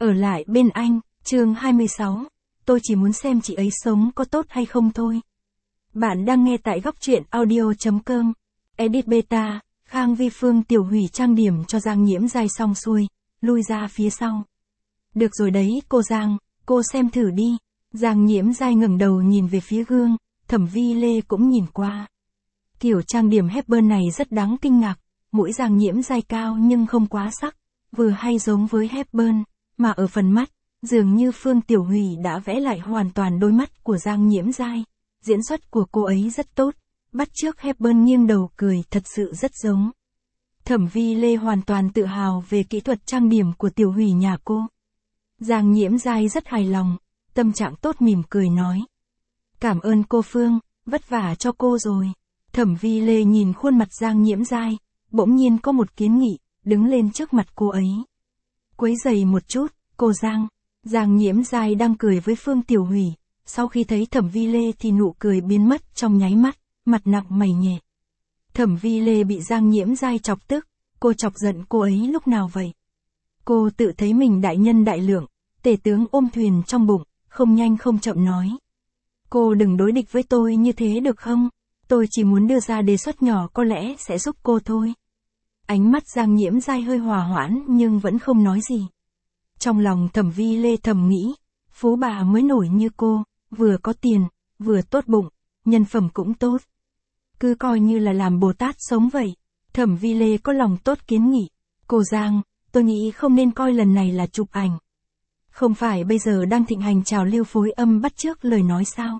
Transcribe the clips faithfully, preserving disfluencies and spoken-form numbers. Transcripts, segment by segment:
Ở lại bên anh, chương hai mươi sáu. Tôi chỉ muốn xem chị ấy sống có tốt hay không thôi. Bạn đang nghe tại góc truyện audio.com. Edit beta, Khang Vi Phương Tiểu Hủy trang điểm cho Giang Nhiễm Giai xong xuôi, lui ra phía sau. Được rồi đấy cô Giang, cô xem thử đi. Giang Nhiễm Giai ngẩng đầu nhìn về phía gương, Thẩm Vi Lê cũng nhìn qua. Kiểu trang điểm Hepburn này rất đáng kinh ngạc, mũi Giang Nhiễm Giai cao nhưng không quá sắc, vừa hay giống với Hepburn, mà ở phần mắt, dường như Phương Tiểu Hủy đã vẽ lại hoàn toàn đôi mắt của Giang Nhiễm Giai. Diễn xuất của cô ấy rất tốt, bắt chước Hepburn nghiêng đầu cười thật sự rất giống. Thẩm Vi Lê hoàn toàn tự hào về kỹ thuật trang điểm của Tiểu Hủy nhà cô. Giang Nhiễm Giai rất hài lòng, tâm trạng tốt mỉm cười nói. Cảm ơn cô Phương, vất vả cho cô rồi. Thẩm Vi Lê nhìn khuôn mặt Giang Nhiễm Giai, bỗng nhiên có một kiến nghị, đứng lên trước mặt cô ấy. Quấy giày một chút, cô Giang. Giang Nhiễm Giai đang cười với Phương Tiểu Hủy, sau khi thấy Thẩm Vi Lê thì nụ cười biến mất trong nháy mắt, mặt nặng mày nhẹ. Thẩm Vi Lê bị Giang Nhiễm Giai chọc tức, cô chọc giận cô ấy lúc nào vậy? Cô tự thấy mình đại nhân đại lượng, tể tướng ôm thuyền trong bụng, không nhanh không chậm nói. Cô đừng đối địch với tôi như thế được không? Tôi chỉ muốn đưa ra đề xuất nhỏ có lẽ sẽ giúp cô thôi. Ánh mắt Giang Nhiễm Giai hơi hòa hoãn nhưng vẫn không nói gì. Trong lòng Thẩm Vi Lê thầm nghĩ, phú bà mới nổi như cô, vừa có tiền, vừa tốt bụng, nhân phẩm cũng tốt. Cứ coi như là làm Bồ Tát sống vậy. Thẩm Vi Lê có lòng tốt kiến nghị. Cô Giang, tôi nghĩ không nên coi lần này là chụp ảnh. Không phải bây giờ đang thịnh hành trào lưu phối âm bắt chước lời nói sao?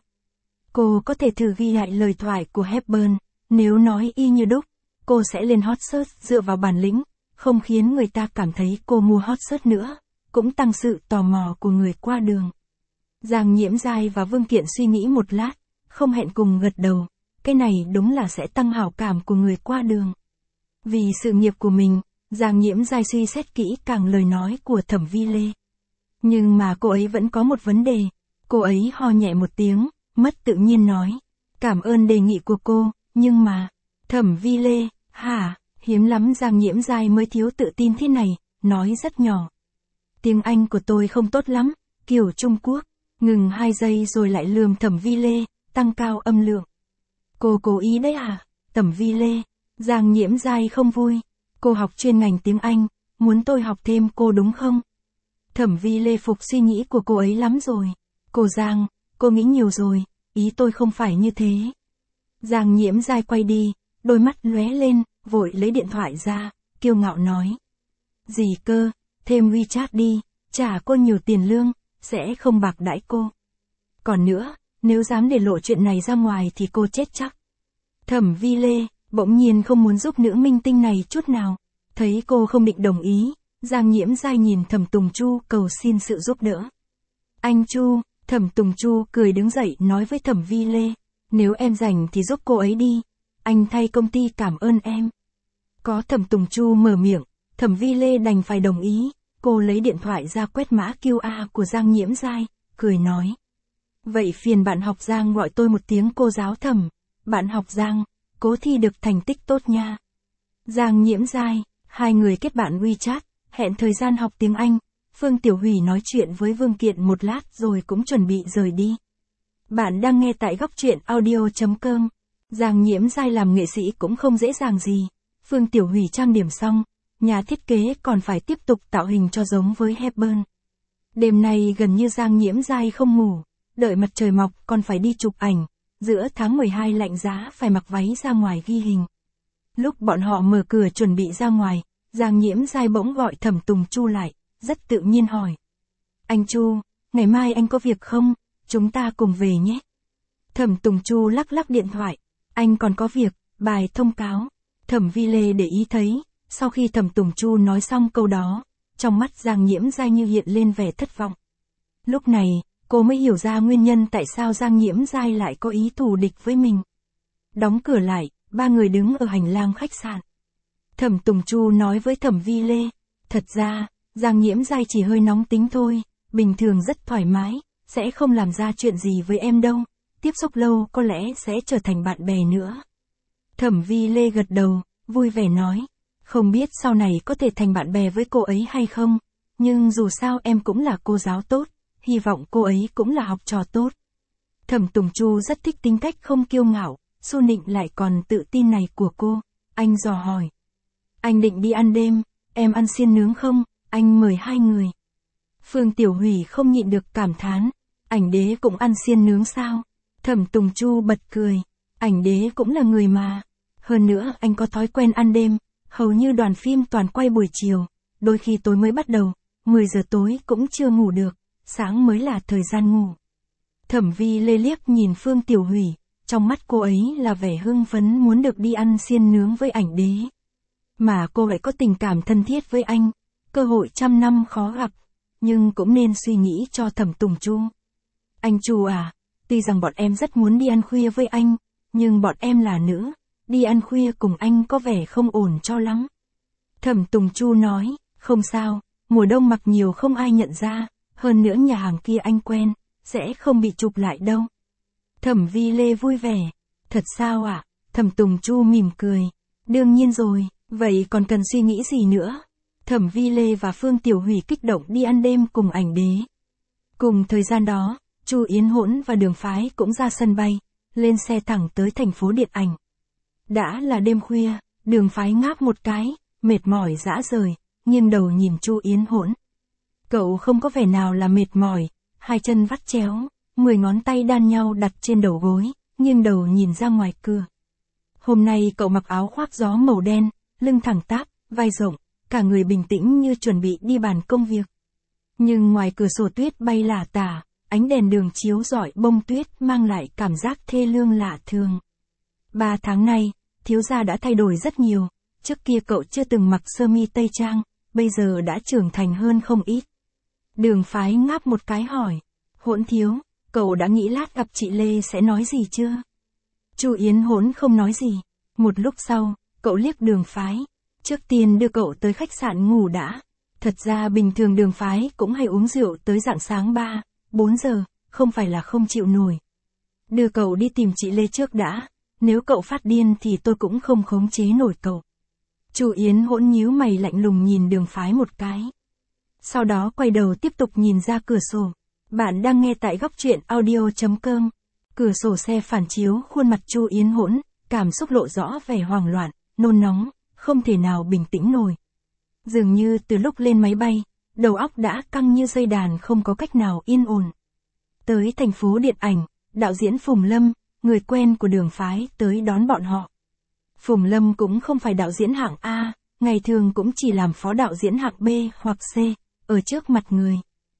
Cô có thể thử ghi lại lời thoại của Hepburn, nếu nói y như đúc, cô sẽ lên hot search dựa vào bản lĩnh, không khiến người ta cảm thấy cô mua hot search nữa, cũng tăng sự tò mò của người qua đường. Giang Nhiễm Giai và Vương Kiện suy nghĩ một lát, không hẹn cùng gật đầu, cái này đúng là sẽ tăng hảo cảm của người qua đường. Vì sự nghiệp của mình, Giang Nhiễm Giai suy xét kỹ càng lời nói của Thẩm Vi Lê. Nhưng mà cô ấy vẫn có một vấn đề, cô ấy ho nhẹ một tiếng, mất tự nhiên nói, cảm ơn đề nghị của cô, nhưng mà, Thẩm Vi Lê, hả, hiếm lắm Giang Nhiễm Giai mới thiếu tự tin thế này, nói rất nhỏ. Tiếng Anh của tôi không tốt lắm, kiểu Trung Quốc, ngừng hai giây rồi lại lườm Thẩm Vi Lê, tăng cao âm lượng. Cô cố ý đấy à, Thẩm Vi Lê, Giang Nhiễm Giai không vui, cô học chuyên ngành tiếng Anh, muốn tôi học thêm cô đúng không? Thẩm Vi Lê phục suy nghĩ của cô ấy lắm rồi. Cô Giang, cô nghĩ nhiều rồi, ý tôi không phải như thế. Giang Nhiễm Giai quay đi, đôi mắt lóe lên, vội lấy điện thoại ra, kiêu ngạo nói. Gì cơ, thêm WeChat đi, trả cô nhiều tiền lương, sẽ không bạc đãi cô. Còn nữa, nếu dám để lộ chuyện này ra ngoài thì cô chết chắc. Thẩm Vi Lê, bỗng nhiên không muốn giúp nữ minh tinh này chút nào, thấy cô không định đồng ý. Giang Nhiễm Giai nhìn Thẩm Tùng Chu cầu xin sự giúp đỡ. Anh Chu, Thẩm Tùng Chu cười đứng dậy nói với Thẩm Vi Lê, nếu em rảnh thì giúp cô ấy đi, anh thay công ty cảm ơn em. Có Thẩm Tùng Chu mở miệng, Thẩm Vi Lê đành phải đồng ý, cô lấy điện thoại ra quét mã quy rờ của Giang Nhiễm Giai, cười nói. Vậy phiền bạn học Giang gọi tôi một tiếng cô giáo Thẩm, bạn học Giang, cố thi được thành tích tốt nha. Giang Nhiễm Giai, hai người kết bạn WeChat. Hẹn thời gian học tiếng Anh, Phương Tiểu Hủy nói chuyện với Vương Kiện một lát rồi cũng chuẩn bị rời đi. Bạn đang nghe tại góc truyện audio.com. Giang Nhiễm Giai làm nghệ sĩ cũng không dễ dàng gì. Phương Tiểu Hủy trang điểm xong, nhà thiết kế còn phải tiếp tục tạo hình cho giống với Hepburn. Đêm nay gần như Giang Nhiễm Giai không ngủ, đợi mặt trời mọc còn phải đi chụp ảnh, giữa tháng mười hai lạnh giá phải mặc váy ra ngoài ghi hình. Lúc bọn họ mở cửa chuẩn bị ra ngoài, Giang Nhiễm Giai bỗng gọi Thẩm Tùng Chu lại, rất tự nhiên hỏi. Anh Chu, ngày mai anh có việc không? Chúng ta cùng về nhé. Thẩm Tùng Chu lắc lắc điện thoại, anh còn có việc, bài thông cáo. Thẩm Vi Lê để ý thấy, sau khi Thẩm Tùng Chu nói xong câu đó, trong mắt Giang Nhiễm Giai như hiện lên vẻ thất vọng. Lúc này, cô mới hiểu ra nguyên nhân tại sao Giang Nhiễm Giai lại có ý thù địch với mình. Đóng cửa lại, ba người đứng ở hành lang khách sạn. Thẩm Tùng Chu nói với Thẩm Vi Lê, thật ra, Giang Nhiễm Giai chỉ hơi nóng tính thôi, bình thường rất thoải mái, sẽ không làm ra chuyện gì với em đâu, tiếp xúc lâu có lẽ sẽ trở thành bạn bè nữa. Thẩm Vi Lê gật đầu, vui vẻ nói, không biết sau này có thể thành bạn bè với cô ấy hay không, nhưng dù sao em cũng là cô giáo tốt, hy vọng cô ấy cũng là học trò tốt. Thẩm Tùng Chu rất thích tính cách không kiêu ngạo, xu nịnh lại còn tự tin này của cô. Anh dò hỏi. Anh định đi ăn đêm, em ăn xiên nướng không, anh mời hai người. Phương Tiểu Hủy không nhịn được cảm thán. Ảnh đế cũng ăn xiên nướng sao? Thẩm Tùng Chu bật cười. Ảnh đế cũng là người mà. Hơn nữa anh có thói quen ăn đêm, hầu như đoàn phim toàn quay buổi chiều, đôi khi tối mới bắt đầu, mười giờ tối cũng chưa ngủ được, sáng mới là thời gian ngủ. Thẩm Vi Lê liếc nhìn Phương Tiểu Hủy, trong mắt cô ấy là vẻ hưng phấn muốn được đi ăn xiên nướng với ảnh đế. Mà cô lại có tình cảm thân thiết với anh, cơ hội trăm năm khó gặp, nhưng cũng nên suy nghĩ cho Thẩm Tùng Chu. Anh Chu à, tuy rằng bọn em rất muốn đi ăn khuya với anh, nhưng bọn em là nữ, đi ăn khuya cùng anh có vẻ không ổn cho lắm. Thẩm Tùng Chu nói, không sao, mùa đông mặc nhiều không ai nhận ra, hơn nữa nhà hàng kia anh quen, sẽ không bị chụp lại đâu. Thẩm Vi Lê vui vẻ, thật sao ạ? À? Thẩm Tùng Chu mỉm cười, đương nhiên rồi, vậy còn cần suy nghĩ gì nữa? Thẩm Vi Lê và Phương Tiểu Hủy kích động đi ăn đêm cùng ảnh đế. Cùng thời gian đó, Chu Yến Hỗn và Đường Phái cũng ra sân bay, lên xe thẳng tới thành phố điện ảnh. Đã là đêm khuya, Đường Phái ngáp một cái, mệt mỏi rã rời, nghiêng đầu nhìn Chu Yến Hỗn. Cậu không có vẻ nào là mệt mỏi, hai chân vắt chéo, mười ngón tay đan nhau đặt trên đầu gối, nghiêng đầu nhìn ra ngoài cửa. Hôm nay cậu mặc áo khoác gió màu đen, lưng thẳng tắp, vai rộng, cả người bình tĩnh như chuẩn bị đi bàn công việc. Nhưng ngoài cửa sổ tuyết bay lả tả, ánh đèn đường chiếu rọi bông tuyết mang lại cảm giác thê lương lạ thường. Ba tháng nay, thiếu gia đã thay đổi rất nhiều, trước kia cậu chưa từng mặc sơ mi tây trang, bây giờ đã trưởng thành hơn không ít. Đường Phái ngáp một cái hỏi, Hỗn thiếu, cậu đã nghĩ lát gặp chị Lê sẽ nói gì chưa? Chu Yến Hỗn không nói gì, một lúc sau, cậu liếc Đường Phái, trước tiên đưa cậu tới khách sạn ngủ đã. Thật ra bình thường Đường Phái cũng hay uống rượu tới rạng sáng ba, bốn giờ, không phải là không chịu nổi. Đưa cậu đi tìm chị Lê trước đã, nếu cậu phát điên thì tôi cũng không khống chế nổi cậu. Chu Yến Hỗn nhíu mày lạnh lùng nhìn Đường Phái một cái. Sau đó quay đầu tiếp tục nhìn ra cửa sổ. Bạn đang nghe tại góc truyện audio chấm com. Cửa sổ xe phản chiếu khuôn mặt Chu Yến Hỗn, cảm xúc lộ rõ vẻ hoảng loạn, nôn nóng, không thể nào bình tĩnh nổi. Dường như từ lúc lên máy bay, đầu óc đã căng như dây đàn không có cách nào yên ổn. Tới thành phố điện ảnh, đạo diễn Phùng Lâm, người quen của Đường Phái tới đón bọn họ. Phùng Lâm cũng không phải đạo diễn hạng A, ngày thường cũng chỉ làm phó đạo diễn hạng B hoặc C, ở trước mặt người.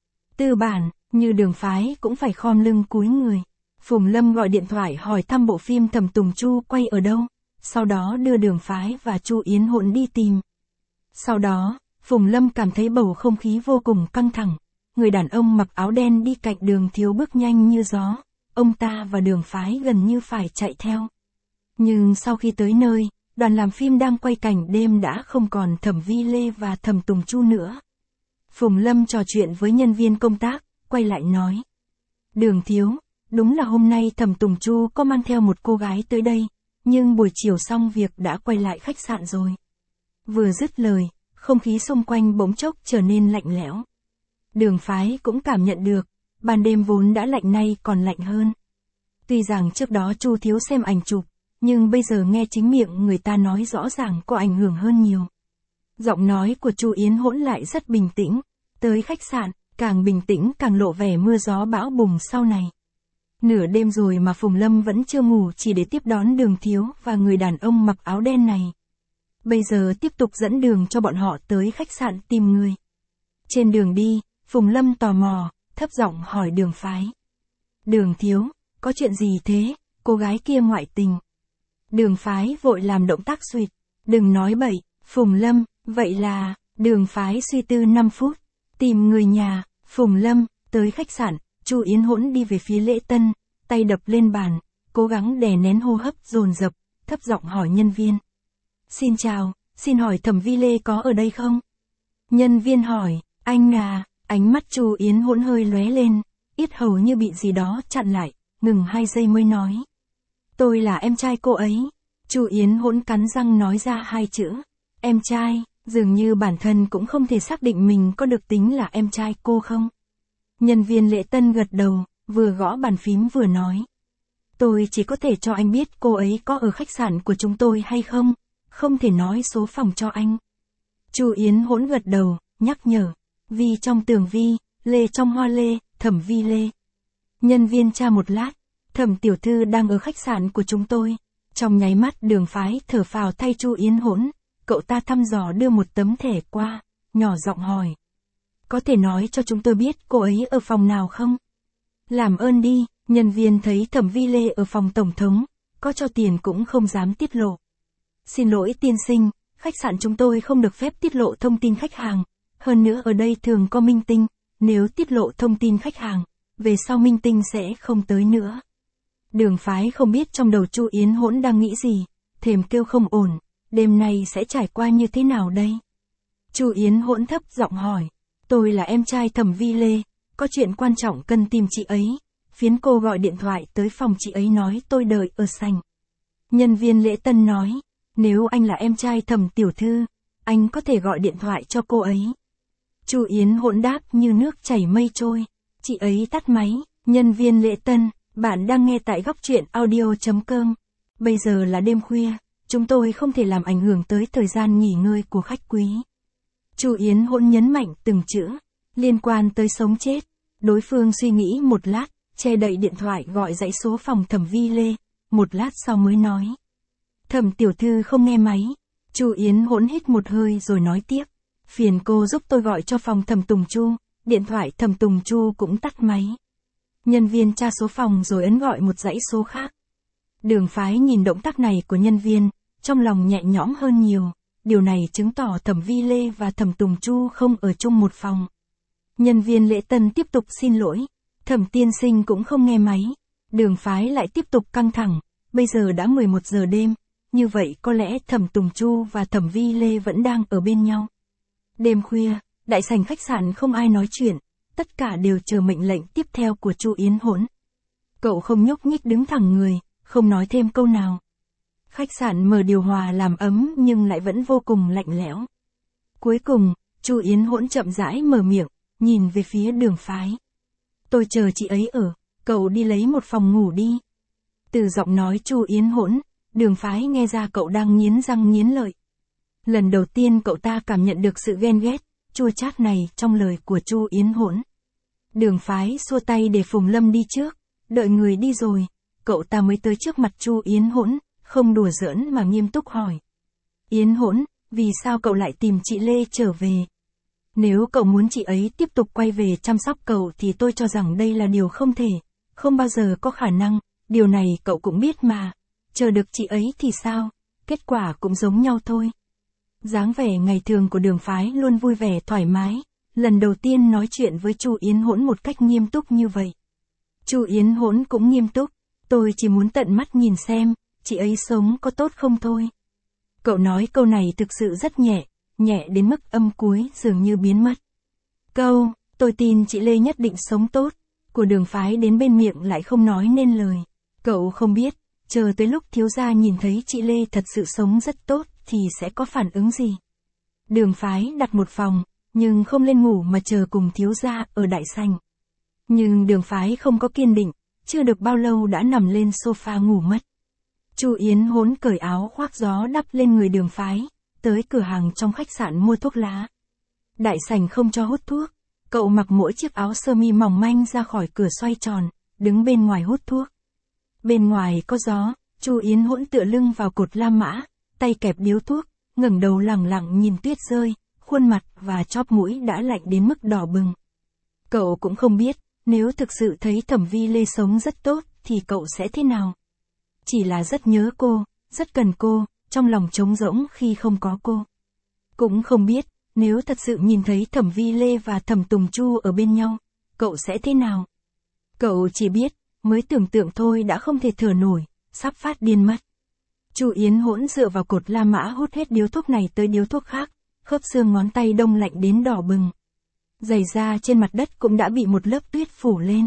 Tư bản, như Đường Phái cũng phải khom lưng cúi người. Phùng Lâm gọi điện thoại hỏi thăm bộ phim Thẩm Tùng Chu quay ở đâu, sau đó đưa Đường Phái và Chu Yến Hỗn đi tìm. Sau đó, Phùng Lâm cảm thấy bầu không khí vô cùng căng thẳng. Người đàn ông mặc áo đen đi cạnh Đường Thiếu bước nhanh như gió, ông ta và Đường Phái gần như phải chạy theo. Nhưng sau khi tới nơi, đoàn làm phim đang quay cảnh đêm đã không còn Thẩm Vi Lê và Thẩm Tùng Chu nữa. Phùng Lâm trò chuyện với nhân viên công tác, quay lại nói. Đường Thiếu, đúng là hôm nay Thẩm Tùng Chu có mang theo một cô gái tới đây, nhưng buổi chiều xong việc đã quay lại khách sạn rồi. Vừa dứt lời, không khí xung quanh bỗng chốc trở nên lạnh lẽo. Đường Phái cũng cảm nhận được, ban đêm vốn đã lạnh nay còn lạnh hơn. Tuy rằng trước đó Chu Thiếu xem ảnh chụp, nhưng bây giờ nghe chính miệng người ta nói rõ ràng có ảnh hưởng hơn nhiều. Giọng nói của Chu Yến Hỗn lại rất bình tĩnh, tới khách sạn, càng bình tĩnh càng lộ vẻ mưa gió bão bùng sau này. Nửa đêm rồi mà Phùng Lâm vẫn chưa ngủ chỉ để tiếp đón Đường Thiếu và người đàn ông mặc áo đen này. Bây giờ tiếp tục dẫn đường cho bọn họ tới khách sạn tìm người. Trên đường đi, Phùng Lâm tò mò, thấp giọng hỏi Đường Phái. Đường Thiếu, có chuyện gì thế, cô gái kia ngoại tình. Đường Phái vội làm động tác xuỵt, đừng nói bậy, Phùng Lâm, vậy là, Đường Phái suy tư năm phút, tìm người nhà, Phùng Lâm, tới khách sạn, Chu Yến Hỗn đi về phía lễ tân, tay đập lên bàn, cố gắng đè nén hô hấp dồn dập, thấp giọng hỏi nhân viên. Xin chào, xin hỏi Thẩm Vi Lê có ở đây không? Nhân viên hỏi, anh à, ánh mắt Chu Yến Hỗn hơi lóe lên, yết hầu như bị gì đó chặn lại, ngừng hai giây mới nói. Tôi là em trai cô ấy. Chu Yến Hỗn cắn răng nói ra hai chữ, em trai, Dường như bản thân cũng không thể xác định mình có được tính là em trai cô không. Nhân viên lễ tân gật đầu, vừa gõ bàn phím vừa nói. Tôi chỉ có thể cho anh biết cô ấy có ở khách sạn của chúng tôi hay không, không thể nói số phòng cho anh. Chu Yến Hỗn gật đầu, nhắc nhở. Vi trong tường vi, lê trong hoa lê, Thẩm Vi Lê. Nhân viên tra một lát, Thẩm tiểu thư đang ở khách sạn của chúng tôi. Trong nháy mắt Đường Phái thở phào thay Chu Yến Hỗn, cậu ta thăm dò đưa một tấm thẻ qua, nhỏ giọng hỏi. Có thể nói cho chúng tôi biết cô ấy ở phòng nào không? Làm ơn đi, nhân viên thấy Thẩm Vi Lê ở phòng tổng thống, có cho tiền cũng không dám tiết lộ. Xin lỗi tiên sinh, khách sạn chúng tôi không được phép tiết lộ thông tin khách hàng, hơn nữa ở đây thường có minh tinh, nếu tiết lộ thông tin khách hàng, về sau minh tinh sẽ không tới nữa. Đường Phái không biết trong đầu Chu Yến Hỗn đang nghĩ gì, thèm kêu không ổn, đêm nay sẽ trải qua như thế nào đây? Chu Yến Hỗn thấp giọng hỏi, tôi là em trai Thẩm Vi Lê, có chuyện quan trọng cần tìm chị ấy. Phiến cô gọi điện thoại tới phòng chị ấy nói tôi đợi ở sảnh. Nhân viên lễ tân nói, nếu anh là em trai Thẩm tiểu thư, anh có thể gọi điện thoại cho cô ấy. Chu Yến Hỗn đáp như nước chảy mây trôi. Chị ấy tắt máy. Nhân viên lễ tân, bạn đang nghe tại góc truyện audio chấm com. Bây giờ là đêm khuya, chúng tôi không thể làm ảnh hưởng tới thời gian nghỉ ngơi của khách quý. Chu Yến Hỗn nhấn mạnh từng chữ, liên quan tới sống chết. Đối phương suy nghĩ một lát, che đậy điện thoại gọi dãy số phòng Thẩm Vi Lê, một lát sau mới nói. Thẩm tiểu thư không nghe máy. Chu Yến Hỗn hít một hơi rồi nói tiếp. Phiền cô giúp tôi gọi cho phòng Thẩm Tùng Chu, điện thoại Thẩm Tùng Chu cũng tắt máy. Nhân viên tra số phòng rồi ấn gọi một dãy số khác. Đường Phái nhìn động tác này của nhân viên, trong lòng nhẹ nhõm hơn nhiều, điều này chứng tỏ Thẩm Vi Lê và Thẩm Tùng Chu không ở chung một phòng. Nhân viên lễ tân tiếp tục xin lỗi, Thẩm tiên sinh cũng không nghe máy. Đường Phái lại tiếp tục căng thẳng, bây giờ đã mười một giờ đêm, như vậy có lẽ Thẩm Tùng Chu và Thẩm Vi Lê vẫn đang ở bên nhau. Đêm khuya, đại sảnh khách sạn không ai nói chuyện, tất cả đều chờ mệnh lệnh tiếp theo của Chu Yến Hỗn. Cậu không nhúc nhích đứng thẳng người, không nói thêm câu nào. Khách sạn mở điều hòa làm ấm nhưng lại vẫn vô cùng lạnh lẽo. Cuối cùng, Chu Yến Hỗn chậm rãi mở miệng, nhìn về phía Đường Phái. Tôi chờ chị ấy ở, cậu đi lấy một phòng ngủ đi. Từ giọng nói Chu Yến Hỗn, Đường Phái nghe ra cậu đang nghiến răng nghiến lợi. Lần đầu tiên cậu ta cảm nhận được sự ghen ghét, chua chát này trong lời của Chu Yến Hỗn. Đường Phái xua tay để Phùng Lâm đi trước, đợi người đi rồi, cậu ta mới tới trước mặt Chu Yến Hỗn, không đùa giỡn mà nghiêm túc hỏi. Yến Hỗn, vì sao cậu lại tìm chị Lê trở về? Nếu cậu muốn chị ấy tiếp tục quay về chăm sóc cậu thì tôi cho rằng đây là điều không thể, không bao giờ có khả năng, điều này cậu cũng biết mà. Chờ được chị ấy thì sao? Kết quả cũng giống nhau thôi. Dáng vẻ ngày thường của Đường Phái luôn vui vẻ thoải mái, lần đầu tiên nói chuyện với Chu Yến Hỗn một cách nghiêm túc như vậy. Chu Yến Hỗn cũng nghiêm túc, tôi chỉ muốn tận mắt nhìn xem, chị ấy sống có tốt không thôi. Cậu nói câu này thực sự rất nhẹ, nhẹ đến mức âm cuối dường như biến mất. Câu, tôi tin chị Lê nhất định sống tốt, của Đường Phái đến bên miệng lại không nói nên lời. Cậu không biết, chờ tới lúc thiếu gia nhìn thấy chị Lê thật sự sống rất tốt thì sẽ có phản ứng gì. Đường Phái đặt một phòng, nhưng không lên ngủ mà chờ cùng thiếu gia ở đại sảnh. Nhưng Đường Phái không có kiên định, chưa được bao lâu đã nằm lên sofa ngủ mất. Chu Yến Hỗn cởi áo khoác gió đắp lên người Đường Phái, tới cửa hàng trong khách sạn mua thuốc lá. Đại sảnh không cho hút thuốc, cậu mặc mỗi chiếc áo sơ mi mỏng manh ra khỏi cửa xoay tròn, đứng bên ngoài hút thuốc. Bên ngoài có gió, Chu Yến Hỗn tựa lưng vào cột la mã, tay kẹp điếu thuốc, ngẩng đầu lẳng lặng nhìn tuyết rơi, khuôn mặt và chóp mũi đã lạnh đến mức đỏ bừng. Cậu cũng không biết, nếu thực sự thấy Thẩm Vi Lê sống rất tốt thì cậu sẽ thế nào. Chỉ là rất nhớ cô, rất cần cô, trong lòng trống rỗng khi không có cô. Cũng không biết, nếu thật sự nhìn thấy Thẩm Vi Lê và Thẩm Tùng Chu ở bên nhau, cậu sẽ thế nào. Cậu chỉ biết, mới tưởng tượng thôi đã không thể thở nổi, sắp phát điên mất. Chu Yến Hỗn dựa vào cột la mã hút hết điếu thuốc này tới điếu thuốc khác, khớp xương ngón tay đông lạnh đến đỏ bừng. Giày da trên mặt đất cũng đã bị một lớp tuyết phủ lên.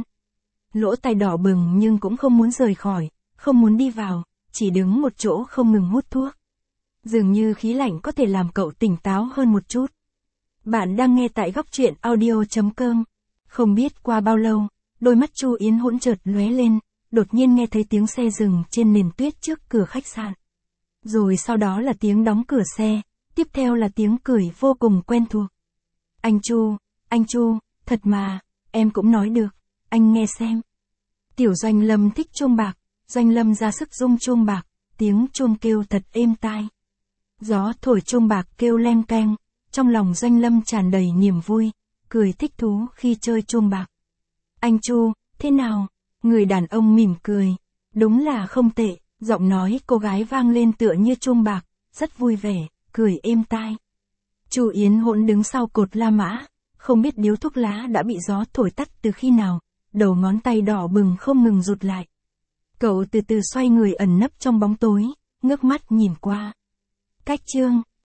Lỗ tai đỏ bừng nhưng cũng không muốn rời khỏi, không muốn đi vào, chỉ đứng một chỗ không ngừng hút thuốc. Dường như khí lạnh có thể làm cậu tỉnh táo hơn một chút. Bạn đang nghe tại góc truyện audio.com. Không biết qua bao lâu, đôi mắt Chu Yến Hỗn chợt lóe lên, đột nhiên nghe thấy tiếng xe dừng trên nền tuyết trước cửa khách sạn. Rồi sau đó là tiếng đóng cửa xe, tiếp theo là tiếng cười vô cùng quen thuộc. Anh Chu, anh Chu, thật mà, em cũng nói được, anh nghe xem. Tiểu Doanh Lâm thích chuông bạc, Doanh Lâm ra sức rung chuông bạc, tiếng chuông kêu thật êm tai. Gió thổi chuông bạc kêu leng keng, trong lòng Doanh Lâm tràn đầy niềm vui, cười thích thú khi chơi chuông bạc. Anh Chu, thế nào? Người đàn ông mỉm cười. Đúng là không tệ, giọng nói cô gái vang lên tựa như chuông bạc, rất vui vẻ, cười êm tai. Chu Yến Hỗn đứng sau cột La Mã, không biết điếu thuốc lá đã bị gió thổi tắt từ khi nào, đầu ngón tay đỏ bừng không ngừng rụt lại. Cậu từ từ xoay người ẩn nấp trong bóng tối, ngước mắt nhìn qua. Cách chương